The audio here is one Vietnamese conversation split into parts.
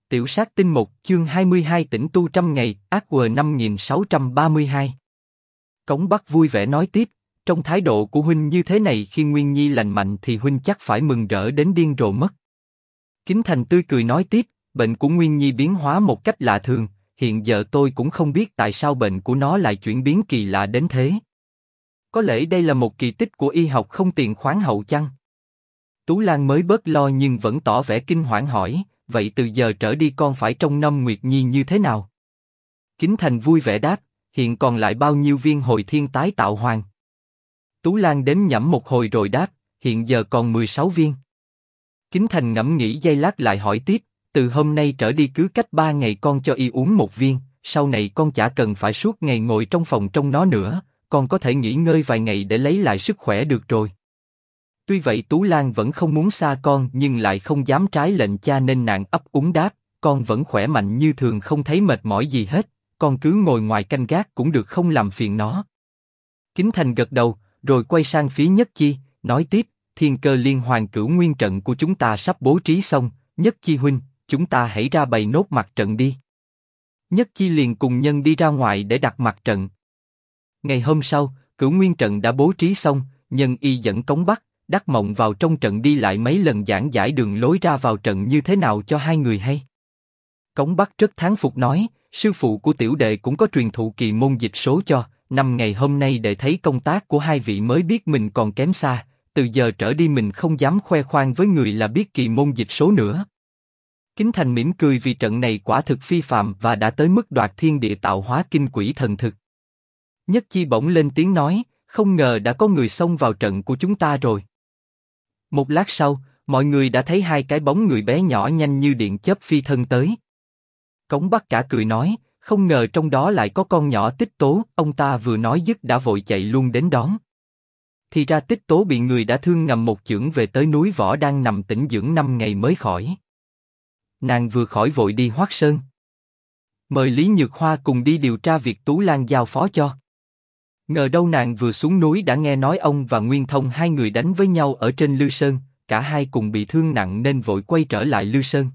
Tiểu sát tinh 1, chương 22 tĩnh tu trăm ngày, ác quờ 5632. Cống Bắc vui vẻ nói tiếp, trong thái độ của huynh như thế này khi Nguyên Nhi lành mạnh thì huynh chắc phải mừng rỡ đến điên rồ mất. Kính Thành tươi cười nói tiếp, bệnh của Nguyên Nhi biến hóa một cách lạ thường, hiện giờ tôi cũng không biết tại sao bệnh của nó lại chuyển biến kỳ lạ đến thế. Có lẽ đây là một kỳ tích của y học không tiền khoáng hậu chăng? Tú Lan mới bớt lo nhưng vẫn tỏ vẻ kinh hoảng hỏi, vậy từ giờ trở đi con phải trông nom Nguyệt Nhi như thế nào? Kính Thành vui vẻ đáp, hiện còn lại bao nhiêu viên hồi thiên tái tạo hoàng? Tú Lan đếm nhẩm một hồi rồi đáp, hiện giờ còn 16 viên. Kính Thành ngẫm nghĩ giây lát lại hỏi tiếp, từ hôm nay trở đi cứ cách 3 ngày con cho y uống một viên, sau này con chả cần phải suốt ngày ngồi trong phòng trông nó nữa, con có thể nghỉ ngơi vài ngày để lấy lại sức khỏe được rồi. Tuy vậy Tú Lan vẫn không muốn xa con nhưng lại không dám trái lệnh cha nên nàng ấp úng đáp, con vẫn khỏe mạnh như thường không thấy mệt mỏi gì hết, con cứ ngồi ngoài canh gác cũng được không làm phiền nó. Kính Thành gật đầu, rồi quay sang phía Nhất Chi, nói tiếp, thiên cơ liên hoàn cửu nguyên trận của chúng ta sắp bố trí xong, Nhất Chi huynh, chúng ta hãy ra bày nốt mặt trận đi. Nhất Chi liền cùng nhân đi ra ngoài để đặt mặt trận. Ngày hôm sau, cửu nguyên trận đã bố trí xong, nhân y dẫn Cống Bắc, Đắc Mộng vào trong trận đi lại mấy lần giảng giải đường lối ra vào trận như thế nào cho hai người hay. Cống Bắc rất thán phục nói, sư phụ của tiểu đệ cũng có truyền thụ kỳ môn dịch số cho, 5 ngày hôm nay đệ thấy công tác của hai vị mới biết mình còn kém xa, từ giờ trở đi mình không dám khoe khoang với người là biết kỳ môn dịch số nữa. Kính Thành mỉm cười vì trận này quả thực phi phàm và đã tới mức đoạt thiên địa tạo hóa kinh quỷ thần thực. Nhất Chi bỗng lên tiếng nói, không ngờ đã có người xông vào trận của chúng ta rồi. Một lát sau, mọi người đã thấy hai cái bóng người bé nhỏ nhanh như điện chớp phi thân tới. Cống Bắc cả cười nói, không ngờ trong đó lại có con nhỏ Tích Tố, ông ta vừa nói dứt đã vội chạy luôn đến đón. Thì ra Tích Tố bị người đã thương ngầm một chưởng về tới núi Võ đang nằm tĩnh dưỡng 5 ngày mới khỏi. Nàng vừa khỏi vội đi Hoắc Sơn. Mời Lý Nhược Hoa cùng đi điều tra việc Tú Lan giao phó cho. Ngờ đâu nàng vừa xuống núi đã nghe nói ông và Nguyên Thông hai người đánh với nhau ở trên Lư Sơn, cả hai cùng bị thương nặng nên vội quay trở lại Lư Sơn.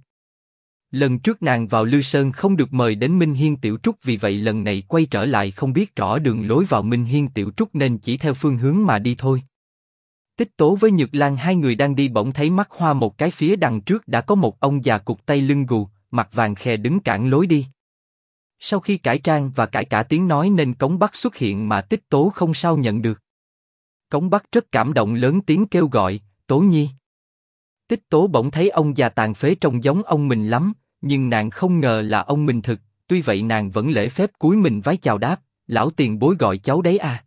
Lần trước nàng vào Lư Sơn không được mời đến Minh Hiên Tiểu Trúc vì vậy lần này quay trở lại không biết rõ đường lối vào Minh Hiên Tiểu Trúc nên chỉ theo phương hướng mà đi thôi. Tích Tố với Nhược Lan hai người đang đi bỗng thấy mắt hoa một cái phía đằng trước đã có một ông già cụt tay lưng gù, mặt vàng khè đứng cản lối đi. Sau khi cải trang và cải cả tiếng nói nên Cống Bắc xuất hiện mà Tích Tố không sao nhận được. Cống Bắc rất cảm động lớn tiếng kêu gọi, Tố Nhi. Tích Tố bỗng thấy ông già tàn phế trông giống ông mình lắm, nhưng nàng không ngờ là ông mình thực, tuy vậy nàng vẫn lễ phép cúi mình vái chào đáp, lão tiền bối gọi cháu đấy à?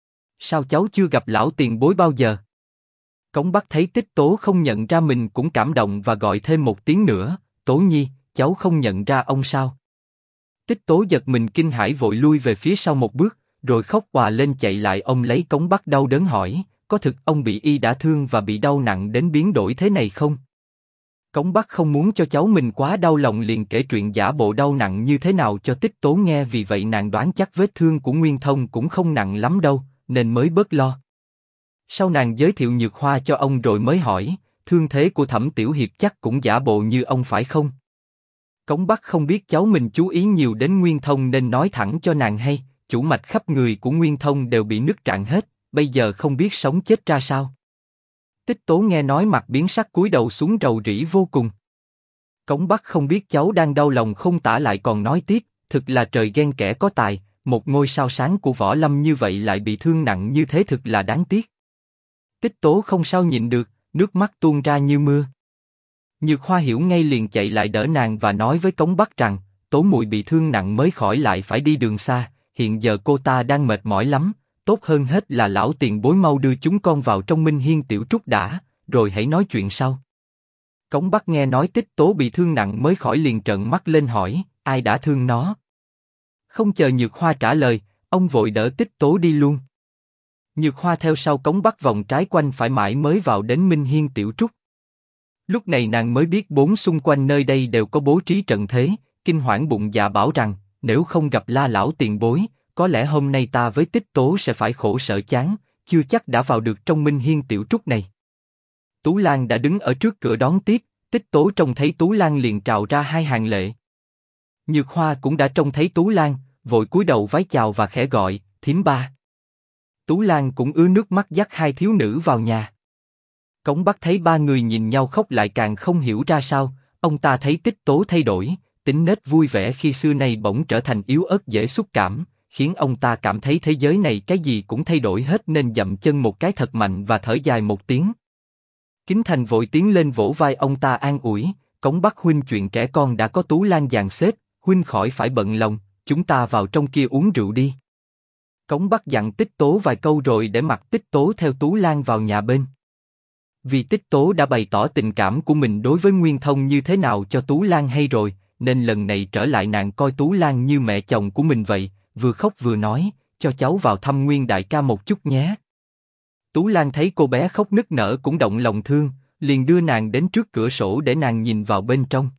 Sao cháu chưa gặp lão tiền bối bao giờ? Cống Bắc thấy Tích Tố không nhận ra mình cũng cảm động và gọi thêm một tiếng nữa, Tố Nhi, cháu không nhận ra ông sao? Tích Tố giật mình kinh hãi vội lui về phía sau một bước, rồi khóc òa lên chạy lại ôm lấy Cống Bắc đau đớn hỏi, có thực ông bị y đả thương và bị đau nặng đến biến đổi thế này không? Cống Bắc không muốn cho cháu mình quá đau lòng liền kể chuyện giả bộ đau nặng như thế nào cho Tích Tố nghe vì vậy nàng đoán chắc vết thương của Nguyên Thông cũng không nặng lắm đâu, nên mới bớt lo. Sau nàng giới thiệu Nhược Hoa cho ông rồi mới hỏi, thương thế của Thẩm Tiểu Hiệp chắc cũng giả bộ như ông phải không? Cống Bắc không biết cháu mình chú ý nhiều đến Nguyên Thông nên nói thẳng cho nàng hay, chủ mạch khắp người của Nguyên Thông đều bị nứt rạn hết, bây giờ không biết sống chết ra sao. Tích Tố nghe nói mặt biến sắc cúi đầu xuống rầu rĩ vô cùng. Cống Bắc không biết cháu đang đau lòng không tả lại còn nói tiếp, thực là trời ghen kẻ có tài, một ngôi sao sáng của võ lâm như vậy lại bị thương nặng như thế thực là đáng tiếc. Tích Tố không sao nhịn được, nước mắt tuôn ra như mưa. Nhược Hoa hiểu ngay liền chạy lại đỡ nàng và nói với Cống Bắc rằng, Tố muội bị thương nặng mới khỏi lại phải đi đường xa, hiện giờ cô ta đang mệt mỏi lắm, tốt hơn hết là lão tiền bối mau đưa chúng con vào trong Minh Hiên Tiểu Trúc đã, rồi hãy nói chuyện sau. Cống Bắc nghe nói Tích Tố bị thương nặng mới khỏi liền trợn mắt lên hỏi, ai đã thương nó? Không chờ Nhược Hoa trả lời, ông vội đỡ Tích Tố đi luôn. Nhược Hoa theo sau Cống Bắc vòng trái quanh phải mãi mới vào đến Minh Hiên Tiểu Trúc. Lúc này nàng mới biết bốn xung quanh nơi đây đều có bố trí trận thế, kinh hoảng bụng dạ bảo rằng, nếu không gặp La lão tiền bối, có lẽ hôm nay ta với Tích Tố sẽ phải khổ sở chán, chưa chắc đã vào được trong Minh Hiên Tiểu Trúc này. Tú Lan đã đứng ở trước cửa đón tiếp, Tích Tố trông thấy Tú Lan liền trào ra hai hàng lệ. Nhược Hoa cũng đã trông thấy Tú Lan, vội cúi đầu vái chào và khẽ gọi, thím ba. Tú Lan cũng ứa nước mắt dắt hai thiếu nữ vào nhà. Cống Bắc thấy ba người nhìn nhau khóc lại càng không hiểu ra sao, ông ta thấy Tích Tố thay đổi, tính nết vui vẻ khi xưa nay bỗng trở thành yếu ớt dễ xúc cảm, khiến ông ta cảm thấy thế giới này cái gì cũng thay đổi hết nên dậm chân một cái thật mạnh và thở dài một tiếng. Kính Thành vội tiến lên vỗ vai ông ta an ủi, Cống Bắc huynh chuyện trẻ con đã có Tú Lan dàn xếp, huynh khỏi phải bận lòng, chúng ta vào trong kia uống rượu đi. Cống Bắc dặn Tích Tố vài câu rồi để mặc Tích Tố theo Tú Lan vào nhà bên. Vì Tích Tố đã bày tỏ tình cảm của mình đối với Nguyên Thông như thế nào cho Tú Lan hay rồi, nên lần này trở lại nàng coi Tú Lan như mẹ chồng của mình vậy, vừa khóc vừa nói, cho cháu vào thăm Nguyên đại ca một chút nhé. Tú Lan thấy cô bé khóc nức nở cũng động lòng thương, liền đưa nàng đến trước cửa sổ để nàng nhìn vào bên trong.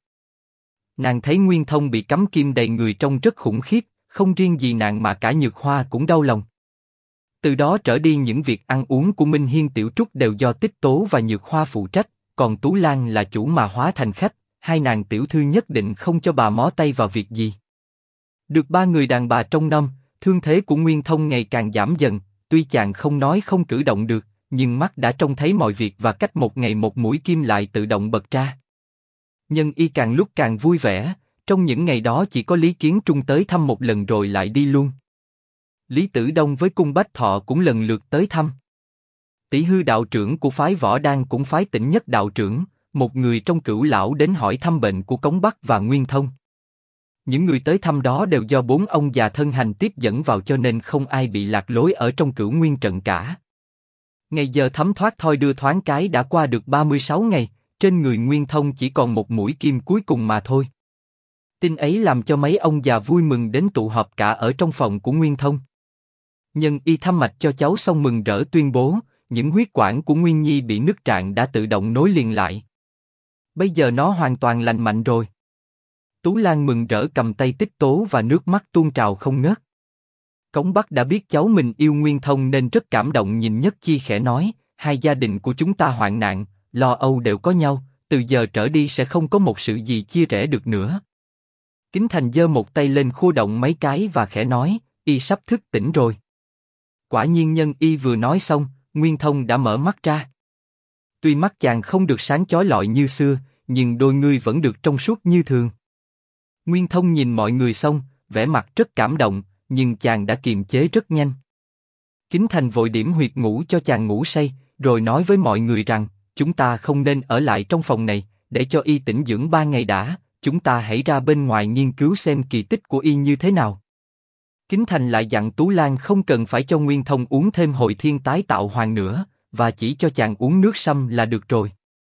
Nàng thấy Nguyên Thông bị cắm kim đầy người trông rất khủng khiếp, không riêng gì nàng mà cả Nhược Hoa cũng đau lòng. Từ đó trở đi những việc ăn uống của Minh Hiên Tiểu Trúc đều do Tích Tố và Nhược Hoa phụ trách, còn Tú Lan là chủ mà hóa thành khách, hai nàng tiểu thư nhất định không cho bà mó tay vào việc gì. Được ba người đàn bà trông nom, thương thế của Nguyên Thông ngày càng giảm dần, tuy chàng không nói không cử động được, nhưng mắt đã trông thấy mọi việc và cách một ngày một mũi kim lại tự động bật ra. Nhân y càng lúc càng vui vẻ, trong những ngày đó chỉ có Lý Kiến Trung tới thăm một lần rồi lại đi luôn. Lý Tử Đông với Cung Bách Thọ cũng lần lượt tới thăm. Tỷ Hư đạo trưởng của phái Võ Đan cũng phái Tỉnh Nhất đạo trưởng, một người trong Cửu lão đến hỏi thăm bệnh của Cống Bắc và Nguyên Thông. Những người tới thăm đó đều do bốn ông già thân hành tiếp dẫn vào cho nên không ai bị lạc lối ở trong Cửu Nguyên trận cả. Ngày giờ thấm thoát thôi đưa thoáng cái đã qua được 36 ngày, trên người Nguyên Thông chỉ còn một mũi kim cuối cùng mà thôi. Tin ấy làm cho mấy ông già vui mừng đến tụ họp cả ở trong phòng của Nguyên Thông. Nhân y thăm mạch cho cháu xong mừng rỡ tuyên bố, những huyết quản của Nguyên Nhi bị nứt rạn đã tự động nối liền lại. Bây giờ nó hoàn toàn lành mạnh rồi. Tú Lan mừng rỡ cầm tay Tích Tố và nước mắt tuôn trào không ngớt. Cống Bắc đã biết cháu mình yêu Nguyên Thông nên rất cảm động nhìn Nhất Chi khẽ nói, hai gia đình của chúng ta hoạn nạn, lo âu đều có nhau, từ giờ trở đi sẽ không có một sự gì chia rẽ được nữa. Kính Thành giơ một tay lên khu động mấy cái và khẽ nói, y sắp thức tỉnh rồi. Quả nhiên nhân y vừa nói xong, Nguyên Thông đã mở mắt ra. Tuy mắt chàng không được sáng chói lọi như xưa, nhưng đôi ngươi vẫn được trong suốt như thường. Nguyên Thông nhìn mọi người xong, vẻ mặt rất cảm động, nhưng chàng đã kiềm chế rất nhanh. Kính Thành vội điểm huyệt ngủ cho chàng ngủ say, rồi nói với mọi người rằng, chúng ta không nên ở lại trong phòng này, để cho y tĩnh dưỡng 3 ngày đã, chúng ta hãy ra bên ngoài nghiên cứu xem kỳ tích của y như thế nào. Kính Thành lại dặn Tú Lan không cần phải cho Nguyên Thông uống thêm hồi thiên tái tạo hoàng nữa, và chỉ cho chàng uống nước sâm là được rồi.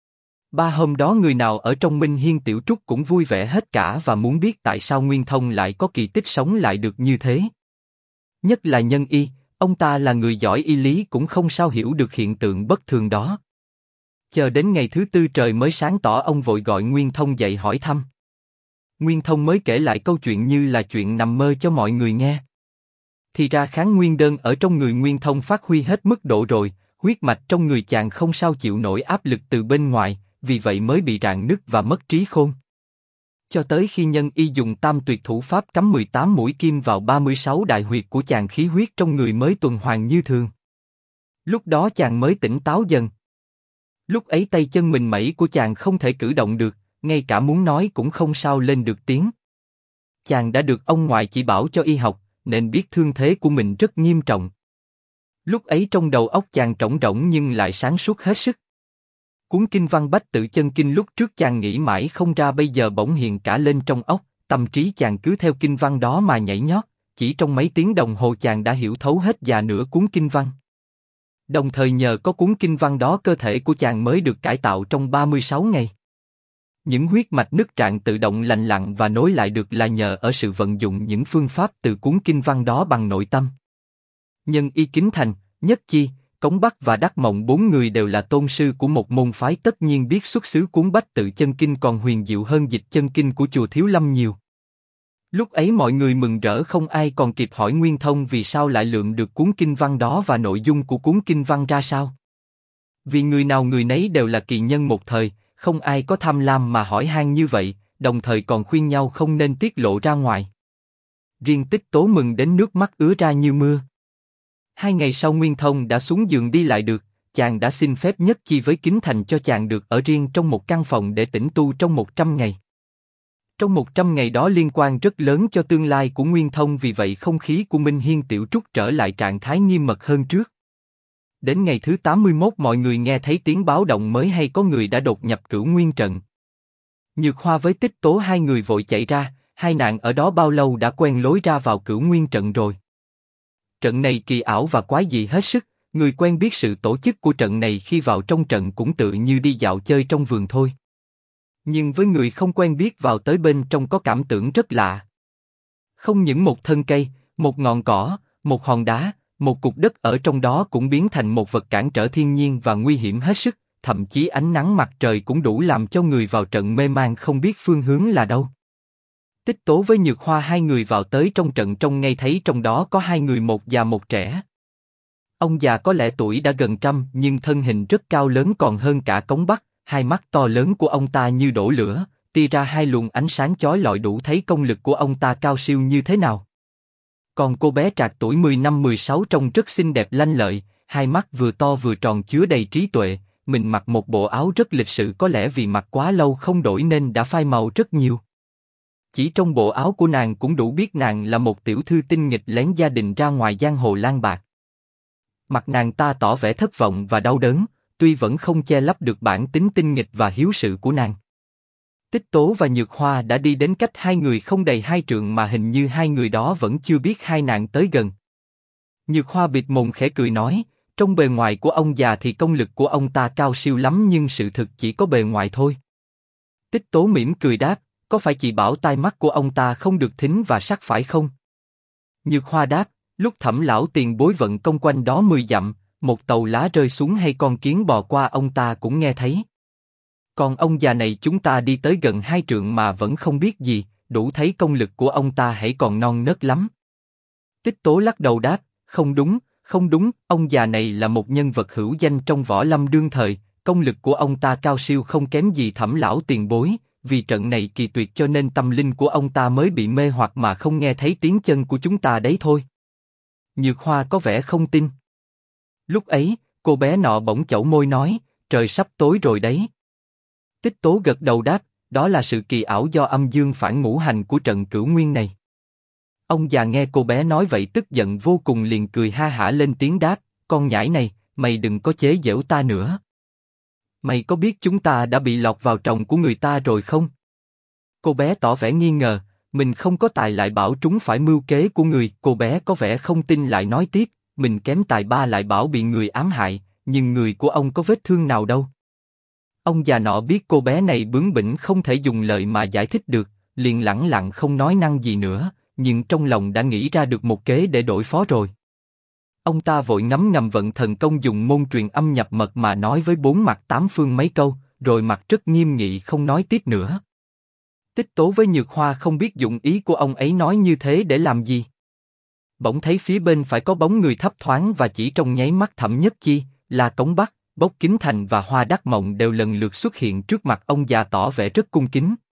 3 hôm đó người nào ở trong Minh Hiên Tiểu Trúc cũng vui vẻ hết cả và muốn biết tại sao Nguyên Thông lại có kỳ tích sống lại được như thế. Nhất là Nhân y, ông ta là người giỏi y lý cũng không sao hiểu được hiện tượng bất thường đó. Chờ đến ngày thứ tư trời mới sáng tỏ ông vội gọi Nguyên Thông dậy hỏi thăm. Nguyên Thông mới kể lại câu chuyện như là chuyện nằm mơ cho mọi người nghe. Thì ra kháng nguyên đơn ở trong người Nguyên Thông phát huy hết mức độ rồi, huyết mạch trong người chàng không sao chịu nổi áp lực từ bên ngoài, vì vậy mới bị rạn nứt và mất trí khôn. Cho tới khi Nhân y dùng tam tuyệt thủ pháp cắm 18 mũi kim vào 36 đại huyệt của chàng, khí huyết trong người mới tuần hoàn như thường. Lúc đó chàng mới tỉnh táo dần. Lúc ấy tay chân mình mẩy của chàng không thể cử động được, ngay cả muốn nói cũng không sao lên được tiếng. Chàng đã được ông ngoại chỉ bảo cho y học, nên biết thương thế của mình rất nghiêm trọng. Lúc ấy trong đầu óc chàng trống rỗng nhưng lại sáng suốt hết sức. Cuốn kinh văn Bách Tự Chân Kinh lúc trước chàng nghĩ mãi không ra bây giờ bỗng hiện cả lên trong óc, tâm trí chàng cứ theo kinh văn đó mà nhảy nhót, chỉ trong mấy tiếng đồng hồ chàng đã hiểu thấu hết già nửa cuốn kinh văn. Đồng thời nhờ có cuốn kinh văn đó cơ thể của chàng mới được cải tạo trong 36 ngày. Những huyết mạch nứt rạn tự động lành lặn và nối lại được là nhờ ở sự vận dụng những phương pháp từ cuốn kinh văn đó bằng nội tâm. Nhân y Kính Thành, Nhất Chi, Cống Bắc và Đắc Mộng 4 người đều là tôn sư của một môn phái tất nhiên biết xuất xứ cuốn Bách Tự Chân Kinh còn huyền diệu hơn Dịch Chân Kinh của chùa Thiếu Lâm nhiều. Lúc ấy mọi người mừng rỡ không ai còn kịp hỏi Nguyên Thông vì sao lại lượm được cuốn kinh văn đó và nội dung của cuốn kinh văn ra sao. Vì người nào người nấy đều là kỳ nhân một thời, không ai có tham lam mà hỏi han như vậy, đồng thời còn khuyên nhau không nên tiết lộ ra ngoài. Riêng Tích Tố mừng đến nước mắt ứa ra như mưa. 2 ngày sau Nguyên Thông đã xuống giường đi lại được, chàng đã xin phép nhất chi với Kính Thành cho chàng được ở riêng trong một căn phòng để tĩnh tu trong 100 ngày. Trong 100 ngày đó liên quan rất lớn cho tương lai của Nguyên Thông, vì vậy không khí của Minh Hiên Tiểu Trúc trở lại trạng thái nghiêm mật hơn trước. Đến ngày thứ 81 mọi người nghe thấy tiếng báo động mới hay có người đã đột nhập Cửu Nguyên trận. Nhược Hoa với Tích Tố hai người vội chạy ra, hai nàng ở đó bao lâu đã quen lối ra vào Cửu Nguyên trận rồi. Trận này kỳ ảo và quái dị hết sức, người quen biết sự tổ chức của trận này khi vào trong trận cũng tự như đi dạo chơi trong vườn thôi. Nhưng với người không quen biết vào tới bên trong có cảm tưởng rất lạ. Không những một thân cây, một ngọn cỏ, một hòn đá, một cục đất ở trong đó cũng biến thành một vật cản trở thiên nhiên và nguy hiểm hết sức, thậm chí ánh nắng mặt trời cũng đủ làm cho người vào trận mê man không biết phương hướng là đâu. Tích Tố với Nhược Hoa hai người vào tới trong trận trông ngay thấy trong đó có hai người, một già một trẻ. Ông già có lẽ tuổi đã gần trăm nhưng thân hình rất cao lớn còn hơn cả Cống Bắc, hai mắt to lớn của ông ta như đổ lửa, tia ra hai luồng ánh sáng chói lọi đủ thấy công lực của ông ta cao siêu như thế nào. Còn cô bé trạc tuổi 10 năm 16 trông rất xinh đẹp lanh lợi, hai mắt vừa to vừa tròn chứa đầy trí tuệ, mình mặc một bộ áo rất lịch sự, có lẽ vì mặc quá lâu không đổi nên đã phai màu rất nhiều. Chỉ trong bộ áo của nàng cũng đủ biết nàng là một tiểu thư tinh nghịch lén gia đình ra ngoài giang hồ lang bạc. Mặt nàng ta tỏ vẻ thất vọng và đau đớn, tuy vẫn không che lấp được bản tính tinh nghịch và hiếu sự của nàng. Tích Tố và Nhược Hoa đã đi đến cách hai người không đầy 2 trượng mà hình như hai người đó vẫn chưa biết hai nàng tới gần. Nhược Hoa bịt mồm khẽ cười nói, trong bề ngoài của ông già thì công lực của ông ta cao siêu lắm nhưng sự thực chỉ có bề ngoài thôi. Tích Tố mỉm cười đáp, có phải chị bảo tai mắt của ông ta không được thính và sắc phải không? Nhược Hoa đáp, lúc Thẩm lão tiền bối vận công quanh đó 10 dặm, một tàu lá rơi xuống hay con kiến bò qua ông ta cũng nghe thấy. Còn ông già này chúng ta đi tới gần 2 trượng mà vẫn không biết gì, đủ thấy công lực của ông ta hãy còn non nớt lắm. Tích Tố lắc đầu đáp, không đúng, không đúng, ông già này là một nhân vật hữu danh trong võ lâm đương thời, công lực của ông ta cao siêu không kém gì Thẩm lão tiền bối, vì trận này kỳ tuyệt cho nên tâm linh của ông ta mới bị mê hoặc mà không nghe thấy tiếng chân của chúng ta đấy thôi. Nhược Hoa có vẻ không tin. Lúc ấy, cô bé nọ bỗng chẩu môi nói, trời sắp tối rồi đấy. Tích Tố gật đầu đáp, đó là sự kỳ ảo do âm dương phản ngũ hành của trận Cửu Nguyên này. Ông già nghe cô bé nói vậy tức giận vô cùng liền cười ha hả lên tiếng đáp, con nhãi này, mày đừng có chế giễu ta nữa. Mày có biết chúng ta đã bị lọt vào tròng của người ta rồi không? Cô bé tỏ vẻ nghi ngờ, mình không có tài lại bảo chúng phải mưu kế của người. Cô bé có vẻ không tin lại nói tiếp, mình kém tài ba lại bảo bị người ám hại, nhưng người của ông có vết thương nào đâu. Ông già nọ biết cô bé này bướng bỉnh không thể dùng lời mà giải thích được, liền lẳng lặng không nói năng gì nữa, nhưng trong lòng đã nghĩ ra được một kế để đối phó rồi. Ông ta vội ngấm ngầm vận thần công dùng môn truyền âm nhập mật mà nói với 4 mặt 8 phương mấy câu, rồi mặt rất nghiêm nghị không nói tiếp nữa. Tích Tố với Nhược Hoa không biết dụng ý của ông ấy nói như thế để làm gì. Bỗng thấy phía bên phải có bóng người thấp thoáng và chỉ trong nháy mắt Thẩm Nhất Chi, là Cống Bắc, Bốc Kính Thành và Hoa Đắc Mộng đều lần lượt xuất hiện trước mặt ông già tỏ vẻ rất cung kính.